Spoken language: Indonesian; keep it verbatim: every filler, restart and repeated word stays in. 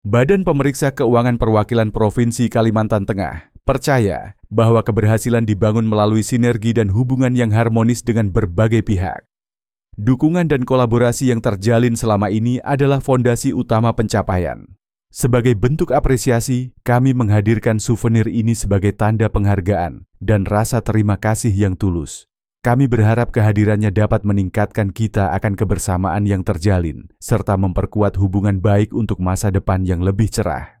Badan Pemeriksa Keuangan Perwakilan Provinsi Kalimantan Tengah percaya bahwa keberhasilan dibangun melalui sinergi dan hubungan yang harmonis dengan berbagai pihak. Dukungan dan kolaborasi yang terjalin selama ini adalah fondasi utama pencapaian. Sebagai bentuk apresiasi, kami menghadirkan souvenir ini sebagai tanda penghargaan dan rasa terima kasih yang tulus. Kami berharap kehadirannya dapat meningkatkan kita akan kebersamaan yang terjalin, serta memperkuat hubungan baik untuk masa depan yang lebih cerah.